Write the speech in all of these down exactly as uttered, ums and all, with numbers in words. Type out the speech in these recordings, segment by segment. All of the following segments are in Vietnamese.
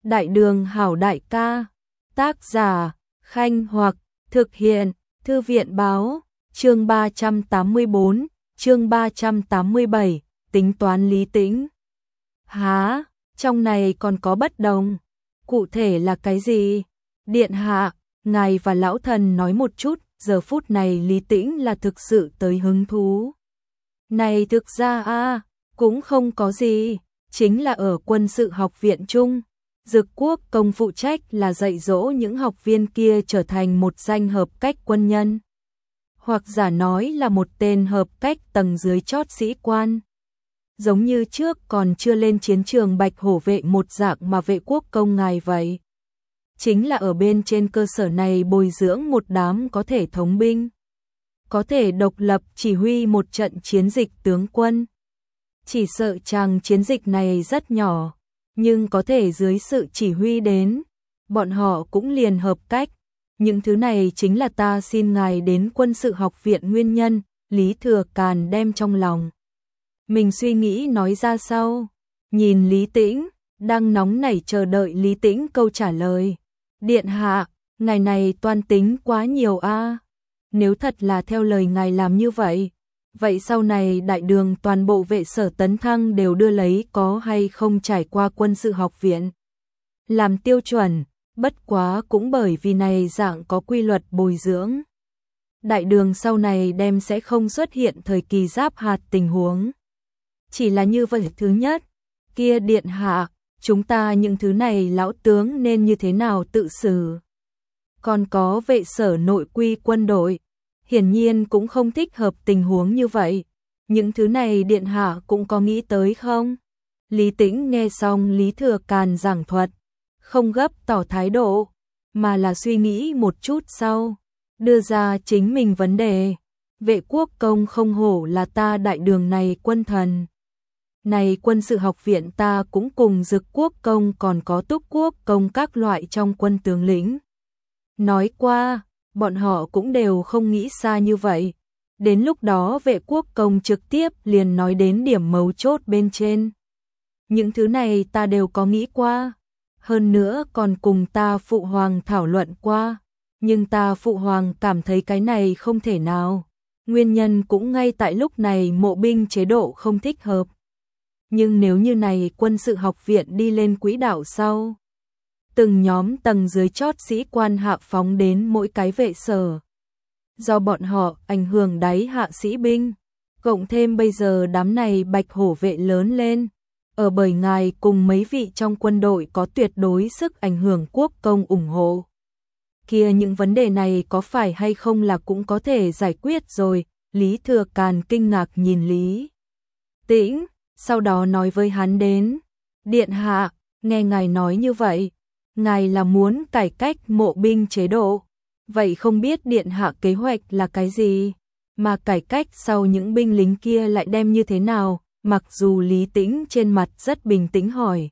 Đại đường hảo đại ca, tác giả, Khanh Hoặc, thực hiện, Thư viện báo, chương ba trăm tám mươi bốn, chương ba trăm tám mươi bảy, tính toán Lý Tĩnh. Hả, trong này còn có bất đồng, cụ thể là cái gì? Điện hạ, ngài và lão thần nói một chút, giờ phút này Lý Tĩnh là thực sự tới hứng thú. Này thực ra a cũng không có gì, chính là ở quân sự học viện chung. Dực Quốc công phụ trách là dạy dỗ những học viên kia trở thành một danh hợp cách quân nhân. Hoặc giả nói là một tên hợp cách tầng dưới chót sĩ quan. Giống như trước còn chưa lên chiến trường bạch hổ vệ một dạng mà vệ quốc công ngài vậy. Chính là ở bên trên cơ sở này bồi dưỡng một đám có thể thống binh. Có thể độc lập chỉ huy một trận chiến dịch tướng quân. Chỉ sợ chàng chiến dịch này rất nhỏ, nhưng có thể dưới sự chỉ huy đến, bọn họ cũng liền hợp cách. Những thứ này chính là ta xin ngài đến quân sự học viện nguyên nhân, Lý Thừa Càn đem trong lòng. Mình suy nghĩ nói ra sau, nhìn Lý Tĩnh, đang nóng nảy chờ đợi Lý Tĩnh câu trả lời. Điện hạ, ngài này toan tính quá nhiều a. Nếu thật là theo lời ngài làm như vậy, vậy sau này đại đường toàn bộ vệ sở tấn thăng đều đưa lấy có hay không trải qua quân sự học viện làm tiêu chuẩn, bất quá cũng bởi vì này dạng có quy luật bồi dưỡng. Đại đường sau này đem sẽ không xuất hiện thời kỳ giáp hạt tình huống. Chỉ là như vậy thứ nhất, kia điện hạ, chúng ta những thứ này lão tướng nên như thế nào tự xử. Còn có vệ sở nội quy quân đội, hiển nhiên cũng không thích hợp tình huống như vậy. Những thứ này điện hạ cũng có nghĩ tới không? Lý Tĩnh nghe xong Lý Thừa Càn giảng thuật, không gấp tỏ thái độ, mà là suy nghĩ một chút sau, đưa ra chính mình vấn đề. Vệ quốc công không hổ là ta đại đường này quân thần. Này quân sự học viện ta cũng cùng Dực Quốc công còn có Túc Quốc công các loại trong quân tướng lĩnh. Nói qua, bọn họ cũng đều không nghĩ xa như vậy. Đến lúc đó vệ quốc công trực tiếp liền nói đến điểm mấu chốt bên trên. Những thứ này ta đều có nghĩ qua. Hơn nữa còn cùng ta phụ hoàng thảo luận qua. Nhưng ta phụ hoàng cảm thấy cái này không thể nào. Nguyên nhân cũng ngay tại lúc này mộ binh chế độ không thích hợp. Nhưng nếu như này quân sự học viện đi lên quỹ đạo sau, từng nhóm tầng dưới chót sĩ quan hạ phóng đến mỗi cái vệ sở. Do bọn họ ảnh hưởng đáy hạ sĩ binh, cộng thêm bây giờ đám này bạch hổ vệ lớn lên, ở bởi ngài cùng mấy vị trong quân đội có tuyệt đối sức ảnh hưởng quốc công ủng hộ. Kia những vấn đề này có phải hay không là cũng có thể giải quyết rồi, Lý Thừa Càn kinh ngạc nhìn Lý Tĩnh, sau đó nói với hắn đến, điện hạ, nghe ngài nói như vậy, ngài là muốn cải cách mộ binh chế độ, vậy không biết điện hạ kế hoạch là cái gì, mà cải cách sau những binh lính kia lại đem như thế nào, mặc dù Lý Tĩnh trên mặt rất bình tĩnh hỏi.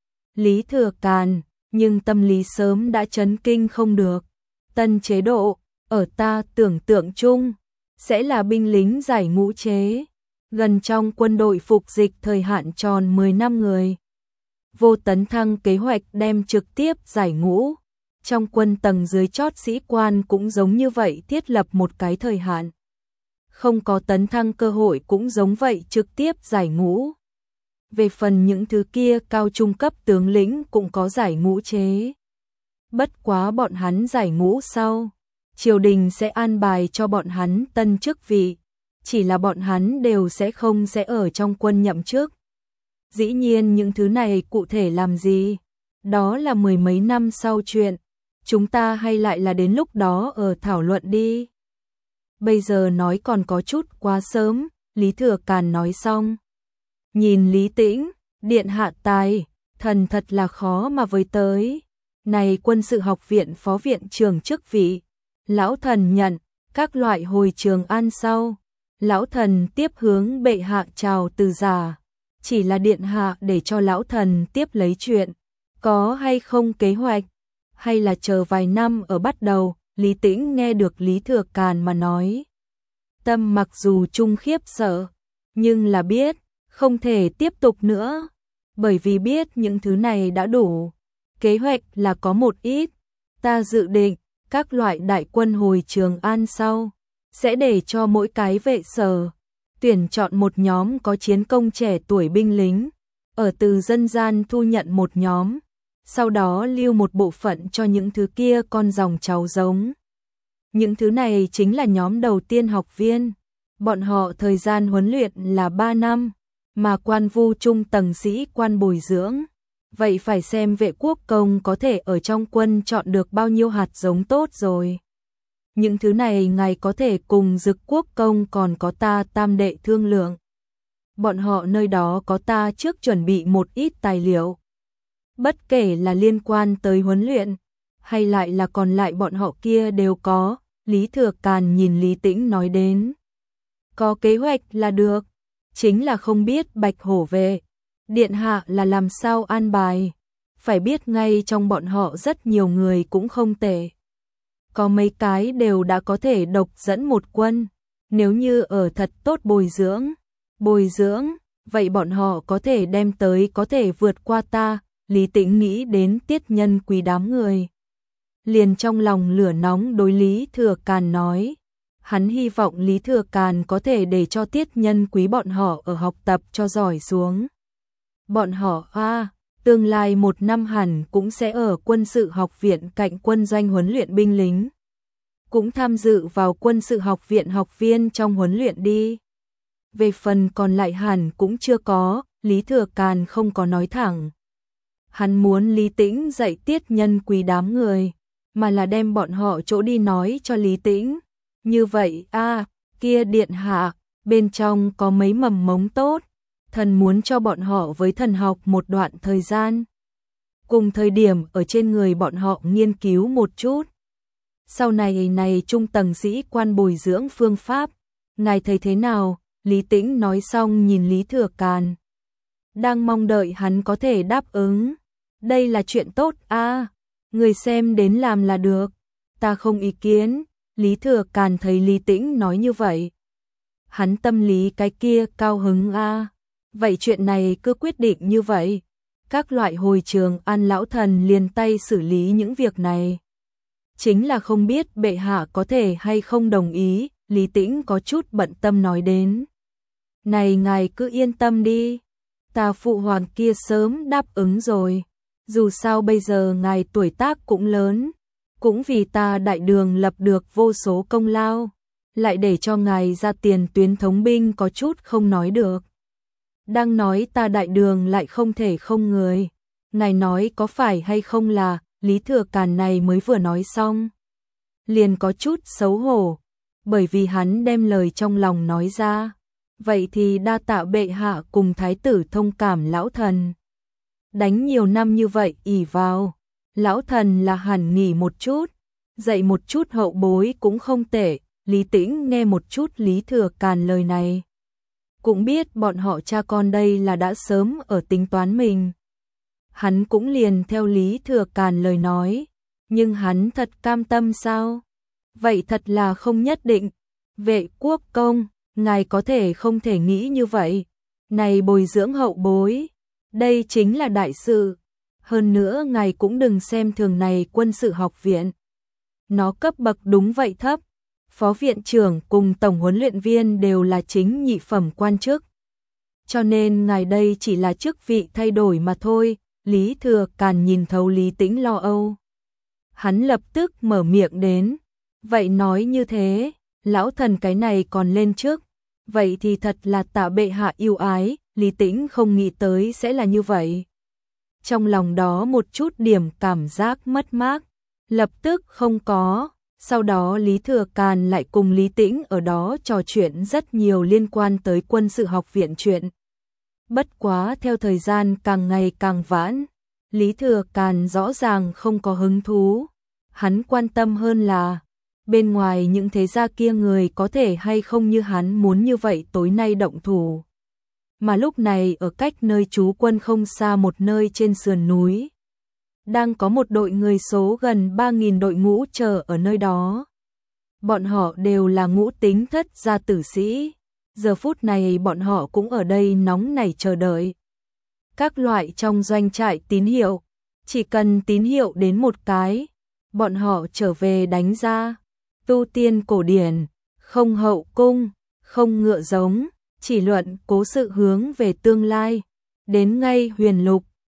Lý Thừa Càn, nhưng tâm lý sớm đã chấn kinh không được, tân chế độ, ở ta tưởng tượng chung, sẽ là binh lính giải ngũ chế, gần trong quân đội phục dịch thời hạn tròn mười năm người. Vô tấn thăng kế hoạch đem trực tiếp giải ngũ. Trong quân tầng dưới chót sĩ quan cũng giống như vậy thiết lập một cái thời hạn. Không có tấn thăng cơ hội cũng giống vậy trực tiếp giải ngũ. Về phần những thứ kia cao trung cấp tướng lĩnh cũng có giải ngũ chế. Bất quá bọn hắn giải ngũ sau, triều đình sẽ an bài cho bọn hắn tân chức vị. Chỉ là bọn hắn đều sẽ không sẽ ở trong quân nhậm chức. Dĩ nhiên những thứ này cụ thể làm gì, đó là mười mấy năm sau chuyện, chúng ta hay lại là đến lúc đó ở thảo luận đi. Bây giờ nói còn có chút quá sớm, Lý Thừa Càn nói xong. Nhìn Lý Tĩnh, điện hạ tài, thần thật là khó mà với tới. Này quân sự học viện phó viện trưởng chức vị, lão thần nhận, các loại hồi trường an sau. Lão thần tiếp hướng bệ hạ chào từ giả. Chỉ là điện hạ để cho lão thần tiếp lấy chuyện, có hay không kế hoạch, hay là chờ vài năm ở bắt đầu. Lý Tĩnh nghe được Lý Thừa Càn mà nói, tâm mặc dù trung khiếp sợ, nhưng là biết không thể tiếp tục nữa, bởi vì biết những thứ này đã đủ. Kế hoạch là có một ít, ta dự định, các loại đại quân hồi Trường An sau, sẽ để cho mỗi cái vệ sở, tuyển chọn một nhóm có chiến công trẻ tuổi binh lính, ở từ dân gian thu nhận một nhóm, sau đó lưu một bộ phận cho những thứ kia con dòng cháu giống. Những thứ này chính là nhóm đầu tiên học viên, bọn họ thời gian huấn luyện là ba năm, mà quan vu trung tầng sĩ quan bồi dưỡng. Vậy phải xem vệ quốc công có thể ở trong quân chọn được bao nhiêu hạt giống tốt rồi. Những thứ này ngài có thể cùng Dực quốc công còn có ta tam đệ thương lượng. Bọn họ nơi đó có ta trước chuẩn bị một ít tài liệu. Bất kể là liên quan tới huấn luyện, hay lại là còn lại bọn họ kia đều có, Lý Thừa Càn nhìn Lý Tĩnh nói đến. Có kế hoạch là được, chính là không biết Bạch Hổ về. Điện hạ là làm sao an bài, phải biết ngay trong bọn họ rất nhiều người cũng không tệ. Có mấy cái đều đã có thể độc dẫn một quân, nếu như ở thật tốt bồi dưỡng, bồi dưỡng, vậy bọn họ có thể đem tới có thể vượt qua ta. Lý Tĩnh nghĩ đến Tiết Nhân Quý đám người, liền trong lòng lửa nóng đối Lý Thừa Càn nói. Hắn hy vọng Lý Thừa Càn có thể để cho Tiết Nhân Quý bọn họ ở học tập cho giỏi xuống. Bọn họ a à, tương lai một năm hẳn cũng sẽ ở quân sự học viện cạnh quân doanh huấn luyện binh lính. Cũng tham dự vào quân sự học viện học viên trong huấn luyện đi. Về phần còn lại hẳn cũng chưa có, Lý Thừa Càn không có nói thẳng. Hắn muốn Lý Tĩnh dạy Tiết Nhân Quý đám người, mà là đem bọn họ chỗ đi nói cho Lý Tĩnh. Như vậy a à, kia điện hạ, bên trong có mấy mầm mống tốt. Thần muốn cho bọn họ với thần học một đoạn thời gian. Cùng thời điểm ở trên người bọn họ nghiên cứu một chút. Sau này này trung tầng sĩ quan bồi dưỡng phương pháp. Ngài thấy thế nào? Lý Tĩnh nói xong nhìn Lý Thừa Càn. Đang mong đợi hắn có thể đáp ứng. Đây là chuyện tốt a à, người xem đến làm là được. Ta không ý kiến. Lý Thừa Càn thấy Lý Tĩnh nói như vậy. Hắn tâm lý cái kia cao hứng a à. Vậy chuyện này cứ quyết định như vậy. Các loại hồi Trường An lão thần liền tay xử lý những việc này. Chính là không biết bệ hạ có thể hay không đồng ý, Lý Tĩnh có chút bận tâm nói đến. Này ngài cứ yên tâm đi, ta phụ hoàng kia sớm đáp ứng rồi. Dù sao bây giờ ngài tuổi tác cũng lớn, cũng vì ta đại đường lập được vô số công lao, lại để cho ngài ra tiền tuyến thống binh có chút không nói được. Đang nói ta đại đường lại không thể không người. Ngài nói có phải hay không là, Lý Thừa Càn này mới vừa nói xong. Liền có chút xấu hổ, bởi vì hắn đem lời trong lòng nói ra. Vậy thì đa tạ bệ hạ cùng thái tử thông cảm lão thần. Đánh nhiều năm như vậy ỷ vào, lão thần là hẳn nghỉ một chút, dạy một chút hậu bối cũng không tệ. Lý Tĩnh nghe một chút Lý Thừa Càn lời này. Cũng biết bọn họ cha con đây là đã sớm ở tính toán mình. Hắn cũng liền theo Lý Thừa Càn lời nói, nhưng hắn thật cam tâm sao? Vậy thật là không nhất định. Vệ quốc công, ngài có thể không thể nghĩ như vậy. Này bồi dưỡng hậu bối, đây chính là đại sự. Hơn nữa ngài cũng đừng xem thường này quân sự học viện. Nó cấp bậc đúng vậy thấp. Phó viện trưởng cùng tổng huấn luyện viên đều là chính nhị phẩm quan chức. Cho nên ngài đây chỉ là chức vị thay đổi mà thôi. Lý Thừa Càn nhìn thấu Lý Tĩnh lo âu. Hắn lập tức mở miệng đến. Vậy nói như thế, lão thần cái này còn lên trước. Vậy thì thật là tạ bệ hạ yêu ái. Lý Tĩnh không nghĩ tới sẽ là như vậy. Trong lòng đó một chút điểm cảm giác mất mát, lập tức không có. Sau đó Lý Thừa Càn lại cùng Lý Tĩnh ở đó trò chuyện rất nhiều liên quan tới quân sự học viện chuyện. Bất quá theo thời gian càng ngày càng vãn, Lý Thừa Càn rõ ràng không có hứng thú. Hắn quan tâm hơn là, bên ngoài những thế gia kia người có thể hay không như hắn muốn như vậy tối nay động thủ. Mà lúc này ở cách nơi trú quân không xa một nơi trên sườn núi, đang có một đội người số gần ba nghìn đội ngũ chờ ở nơi đó. Bọn họ đều là ngũ tính thất gia tử sĩ. Giờ phút này bọn họ cũng ở đây nóng nảy chờ đợi. Các loại trong doanh trại tín hiệu, chỉ cần tín hiệu đến một cái, bọn họ trở về đánh ra. Tu tiên cổ điển, không hậu cung, không ngựa giống, chỉ luận cố sự hướng về tương lai. Đến ngay huyền lục,